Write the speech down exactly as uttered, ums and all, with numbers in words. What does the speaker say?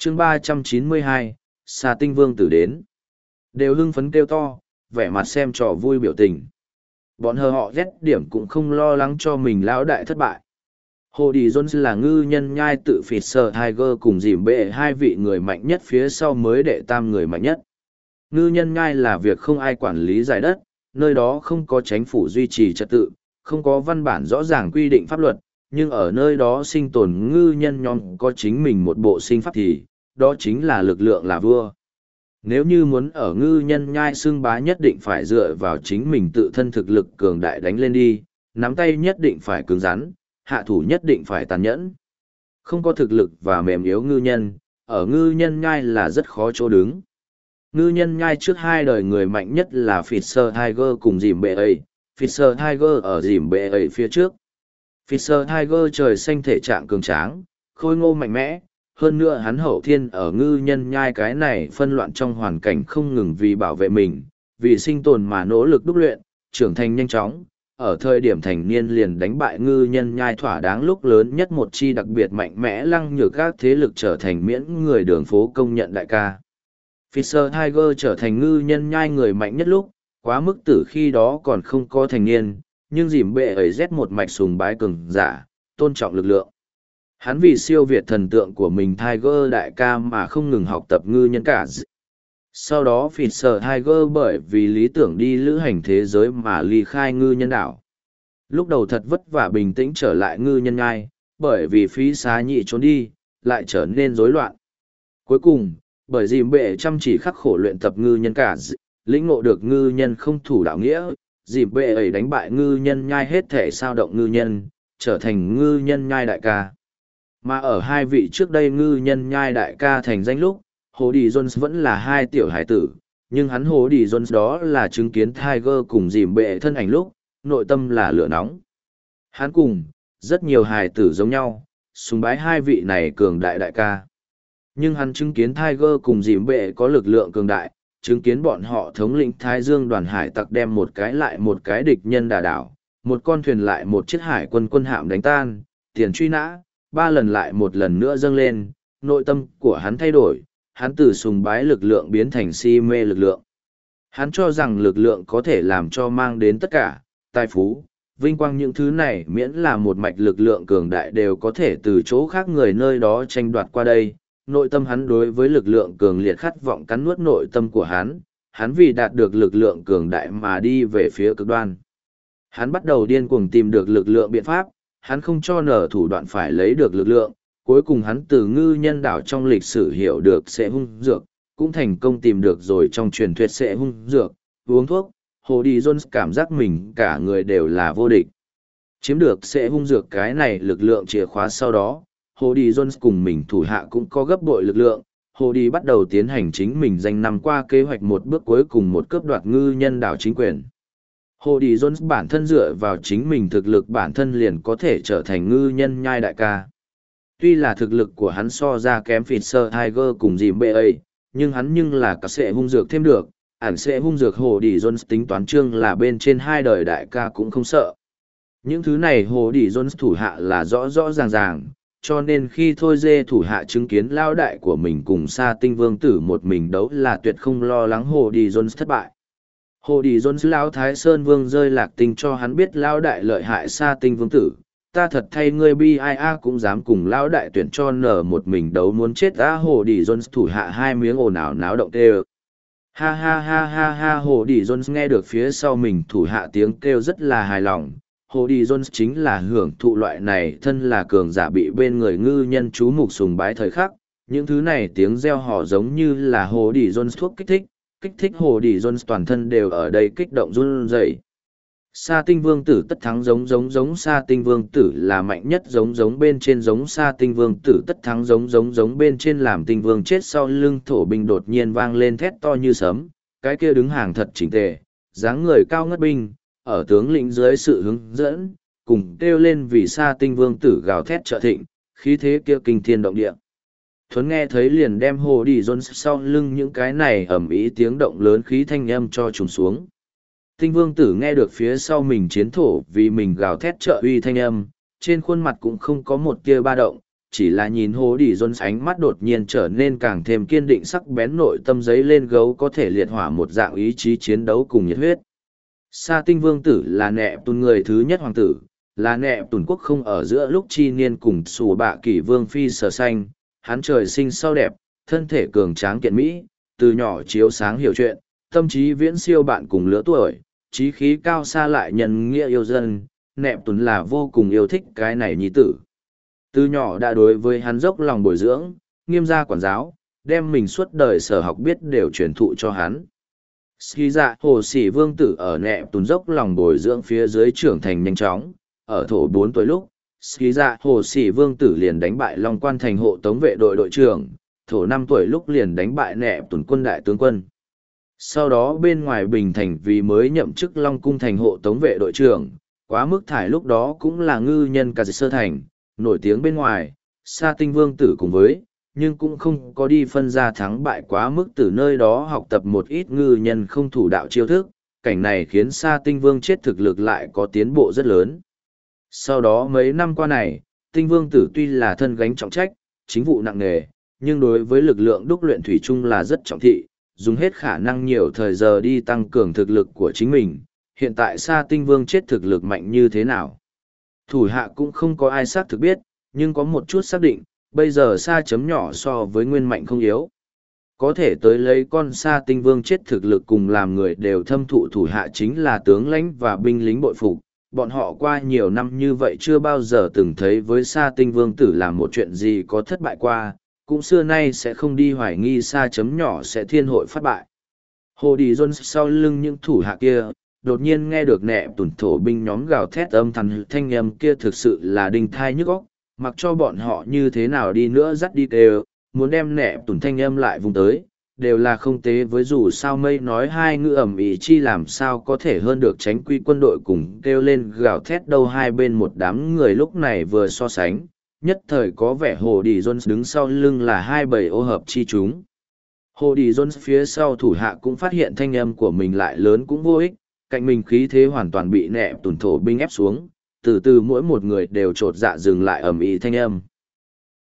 chương ba trăm chín mươi hai, Sa Tinh Vương tử đến. Đều hưng phấn kêu to, vẻ mặt xem trò vui biểu tình. Bọn hờ họ rét điểm cũng không lo lắng cho mình lão đại thất bại. Hồ Đi Jones là ngư nhân nhai tự Fisher Tiger cùng dìm bệ hai vị người mạnh nhất phía sau mới đệ tam người mạnh nhất. Ngư nhân nhai là việc không ai quản lý giải đất, nơi đó không có chính phủ duy trì trật tự, không có văn bản rõ ràng quy định pháp luật, nhưng ở nơi đó sinh tồn ngư nhân nhóm có chính mình một bộ sinh pháp thì, đó chính là lực lượng là vua. Nếu như muốn ở ngư nhân nhai xương bá nhất định phải dựa vào chính mình tự thân thực lực cường đại đánh lên đi, nắm tay nhất định phải cứng rắn, hạ thủ nhất định phải tàn nhẫn. Không có thực lực và mềm yếu ngư nhân, ở ngư nhân nhai là rất khó chỗ đứng. Ngư nhân nhai trước hai đời người mạnh nhất là Fisher Tiger cùng dìm bệ ấy, Fisher Tiger ở dìm bệ ấy phía trước. Fisher Tiger trời xanh thể trạng cường tráng, khôi ngô mạnh mẽ, hơn nữa hắn hậu thiên ở ngư nhân nhai cái này phân loạn trong hoàn cảnh không ngừng vì bảo vệ mình, vì sinh tồn mà nỗ lực đúc luyện, trưởng thành nhanh chóng, ở thời điểm thành niên liền đánh bại ngư nhân nhai thỏa đáng lúc lớn nhất một chi đặc biệt mạnh mẽ lăng nhược các thế lực trở thành miễn người đường phố công nhận đại ca. Fisher Tiger trở thành ngư nhân nhai người mạnh nhất lúc, quá mức tử khi đó còn không có thành niên, nhưng dìm bệ ấy rét một mạch sùng bái cường giả, tôn trọng lực lượng. Hắn vì siêu việt thần tượng của mình Tiger đại ca mà không ngừng học tập ngư nhân cả. Sau đó Fisher Tiger bởi vì lý tưởng đi lữ hành thế giới mà ly khai ngư nhân đảo. Lúc đầu thật vất vả bình tĩnh trở lại ngư nhân ngai, bởi vì phí xá nhị trốn đi, lại trở nên rối loạn. Cuối cùng, bởi dìm bệ chăm chỉ khắc khổ luyện tập ngư nhân cả, lĩnh ngộ được ngư nhân không thủ đạo nghĩa, dìm bệ ấy đánh bại ngư nhân nhai hết thể sao động ngư nhân, trở thành ngư nhân nhai đại ca. Mà ở hai vị trước đây ngư nhân nhai đại ca thành danh lúc, Hồ Đi Jones vẫn là hai tiểu hải tử, nhưng hắn Hồ Đi Jones đó là chứng kiến Tiger cùng dìm bệ thân ảnh lúc, nội tâm là lửa nóng. Hắn cùng, rất nhiều hải tử giống nhau, sùng bái hai vị này cường đại đại ca. Nhưng hắn chứng kiến Tiger cùng dìm bệ có lực lượng cường đại, chứng kiến bọn họ thống lĩnh Thái Dương đoàn hải tặc đem một cái lại một cái địch nhân đả đảo, một con thuyền lại một chiếc hải quân quân hạm đánh tan, tiền truy nã, ba lần lại một lần nữa dâng lên, nội tâm của hắn thay đổi, hắn từ sùng bái lực lượng biến thành si mê lực lượng. Hắn cho rằng lực lượng có thể làm cho mang đến tất cả, tài phú, vinh quang những thứ này miễn là một mạch lực lượng cường đại đều có thể từ chỗ khác người nơi đó tranh đoạt qua đây. Nội tâm hắn đối với lực lượng cường liệt khát vọng cắn nuốt nội tâm của hắn, hắn vì đạt được lực lượng cường đại mà đi về phía cực đoan. Hắn bắt đầu điên cuồng tìm được lực lượng biện pháp, hắn không cho nở thủ đoạn phải lấy được lực lượng, cuối cùng hắn từ ngư nhân đảo trong lịch sử hiểu được sẽ hung dược, cũng thành công tìm được rồi trong truyền thuyết sẽ hung dược, uống thuốc, Hồ Đi Jones cảm giác mình cả người đều là vô địch. Chiếm được sẽ hung dược cái này lực lượng chìa khóa sau đó, Hồ Đi Jones cùng mình thủ hạ cũng có gấp bội lực lượng, Hồ Đi bắt đầu tiến hành chính mình danh năm qua kế hoạch một bước cuối cùng một cướp đoạt ngư nhân đảo chính quyền. Hồ Đi Jones bản thân dựa vào chính mình thực lực bản thân liền có thể trở thành ngư nhân nhai đại ca. Tuy là thực lực của hắn so ra kém Fisher Tiger cùng dìm bệ ấy, nhưng hắn nhưng là cả sẽ hung dược thêm được, ản sẽ hung dược Hồ Đi Jones tính toán chương là bên trên hai đời đại ca cũng không sợ. Những thứ này Hồ Đi Jones thủ hạ là rõ rõ ràng ràng, cho nên khi Thôi Dê thủ hạ chứng kiến lao đại của mình cùng Sa Tinh Vương tử một mình đấu là tuyệt không lo lắng Hồ Đi Jones thất bại. Hồ Đi Jones lão Thái Sơn Vương rơi lạc tinh cho hắn biết lao đại lợi hại Sa Tinh Vương tử, ta thật thay ngươi bi ai a cũng dám cùng lão đại tuyển cho nở một mình đấu muốn chết á. Hồ Đi Jones thủ hạ hai miếng ồn ào náo động tê. Ha ha ha ha ha. Hồ Đi Jones nghe được phía sau mình thủ hạ tiếng kêu rất là hài lòng. Hồ Đi Jones chính là hưởng thụ loại này thân là cường giả bị bên người ngư nhân chú mục sùng bái thời khắc. Những thứ này tiếng reo hò giống như là Hồ Đi Jones thuốc kích thích, kích thích Hồ Đi Jones toàn thân đều ở đây kích động run rẩy. Sa Tinh Vương tử tất thắng giống giống giống Sa Tinh Vương tử là mạnh nhất giống giống bên trên giống Sa Tinh Vương tử tất thắng giống giống giống bên trên làm Tinh Vương chết sau lưng thổ binh đột nhiên vang lên thét to như sấm, cái kia đứng hàng thật chỉnh tề, dáng người cao ngất binh, ở tướng lĩnh dưới sự hướng dẫn, cùng kêu lên vì Sa Tinh Vương tử gào thét trợ thịnh, khí thế kia kinh thiên động địa. Thuấn nghe thấy liền đem Hồ Đi Jones sau lưng những cái này ầm ĩ tiếng động lớn khí thanh âm cho trùng xuống. Tinh Vương tử nghe được phía sau mình chiến thổ vì mình gào thét trợ uy thanh âm, trên khuôn mặt cũng không có một tia ba động, chỉ là nhìn Hồ Đi Dôn ánh mắt đột nhiên trở nên càng thêm kiên định, sắc bén, nội tâm giấy lên gấu có thể liệt hỏa một dạng ý chí chiến đấu cùng nhiệt huyết. Sa Tinh Vương tử là nẹ tùn người thứ nhất hoàng tử, là nẹ tùn quốc không ở giữa lúc chi niên cùng xù bạ kỷ vương phi sở xanh. Hắn trời sinh sau đẹp, thân thể cường tráng kiện mỹ, từ nhỏ chiếu sáng hiểu chuyện, tâm trí viễn siêu bạn cùng lứa tuổi, trí khí cao xa lại nhân nghĩa yêu dân. Nẹ tùn là vô cùng yêu thích cái này nhi tử. Từ nhỏ đã đối với hắn dốc lòng bồi dưỡng, nghiêm gia quản giáo, đem mình suốt đời sở học biết đều truyền thụ cho hắn. Ski dạ hồ sĩ vương tử ở nẹ tùn dốc lòng bồi dưỡng phía dưới trưởng thành nhanh chóng, ở thổ bốn tuổi lúc, Ski dạ hồ sĩ vương tử liền đánh bại Long Quan thành hộ tống vệ đội đội trưởng, thổ năm tuổi lúc liền đánh bại nẹ tùn quân đại tướng quân. Sau đó bên ngoài Bình Thành vì mới nhậm chức Long Cung thành hộ tống vệ đội trưởng, quá mức thải lúc đó cũng là ngư nhân cả sơ thành, nổi tiếng bên ngoài, Sa Tinh Vương tử cùng với, nhưng cũng không có đi phân ra thắng bại quá mức từ nơi đó học tập một ít ngư nhân không thủ đạo chiêu thức, cảnh này khiến Sa Tinh Vương chết thực lực lại có tiến bộ rất lớn. Sau đó mấy năm qua này, Tinh Vương tử tuy là thân gánh trọng trách, chính vụ nặng nề, nhưng đối với lực lượng đúc luyện thủy chung là rất trọng thị, dùng hết khả năng nhiều thời giờ đi tăng cường thực lực của chính mình. Hiện tại Sa Tinh Vương chết thực lực mạnh như thế nào? Thủ hạ cũng không có ai xác thực biết, nhưng có một chút xác định, bây giờ Sa chấm nhỏ so với nguyên mạnh không yếu. Có thể tới lấy con Sa Tinh Vương chết thực lực cùng làm người đều thâm thụ thủ hạ chính là tướng lãnh và binh lính bội phục. Bọn họ qua nhiều năm như vậy chưa bao giờ từng thấy với Sa Tinh Vương tử làm một chuyện gì có thất bại qua, cũng xưa nay sẽ không đi hoài nghi Sa chấm nhỏ sẽ thiên hội phát bại. Hồ Đi Dôn sau lưng những thủ hạ kia, đột nhiên nghe được nẹ tùn thổ binh nhóm gào thét âm thằn thanh âm kia thực sự là đinh thai nhức óc, mặc cho bọn họ như thế nào đi nữa dắt đi kêu, muốn đem nẹ tùn thanh âm lại vùng tới, đều là không tế với dù sao mây nói hai ngữ ẩm ý chi làm sao có thể hơn được tránh quy quân đội cùng kêu lên gào thét đâu hai bên một đám người lúc này vừa so sánh, nhất thời có vẻ Hồ Đi Dôn đứng sau lưng là hai bầy ô hợp chi chúng. Hồ Đi Dôn phía sau thủ hạ cũng phát hiện thanh âm của mình lại lớn cũng vô ích, cạnh mình khí thế hoàn toàn bị nẹ tùn thổ binh ép xuống, từ từ mỗi một người đều trột dạ dừng lại ầm ĩ thanh âm.